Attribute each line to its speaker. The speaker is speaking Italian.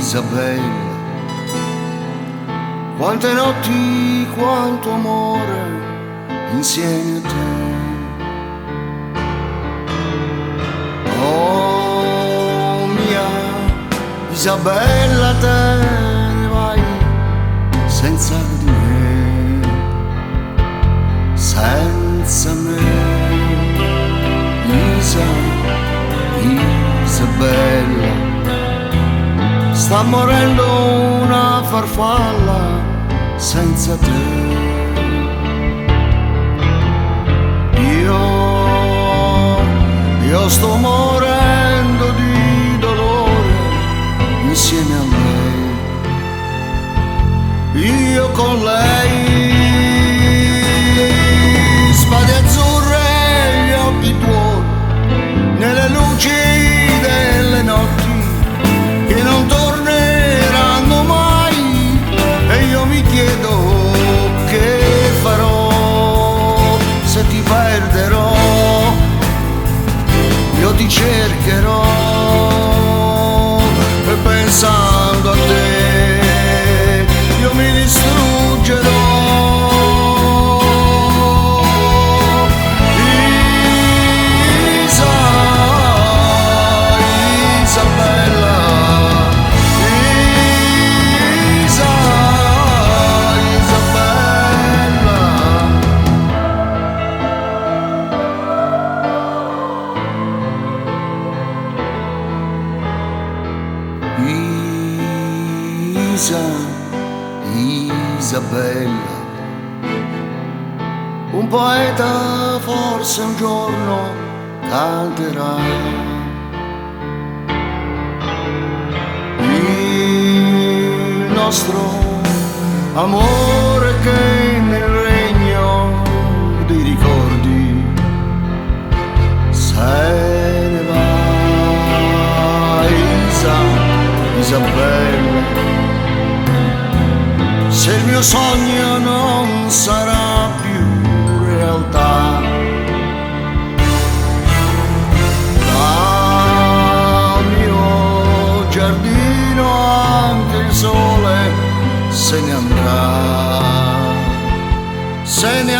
Speaker 1: Isabella, quante notti, quanto amore insieme a te. Oh mia Isabella, te ne vai senza di me, senza me. Isabella, sta morendo una farfalla senza te. Io sto morendo di dolore insieme a lei, io con lei. Spade azzurre e gli occhi tuoi nelle luci delle notti che non torneranno mai, e io mi chiedo che farò se ti perderò. Io ti cercherò e pensando a te io mi distruggerò. Isabella, un poeta forse un giorno canterà. Il nostro amore che nel regno dei ricordi se ne va. Isabella, se il mio sogno non sarà più realtà, dal mio giardino anche il sole se ne andrà, se ne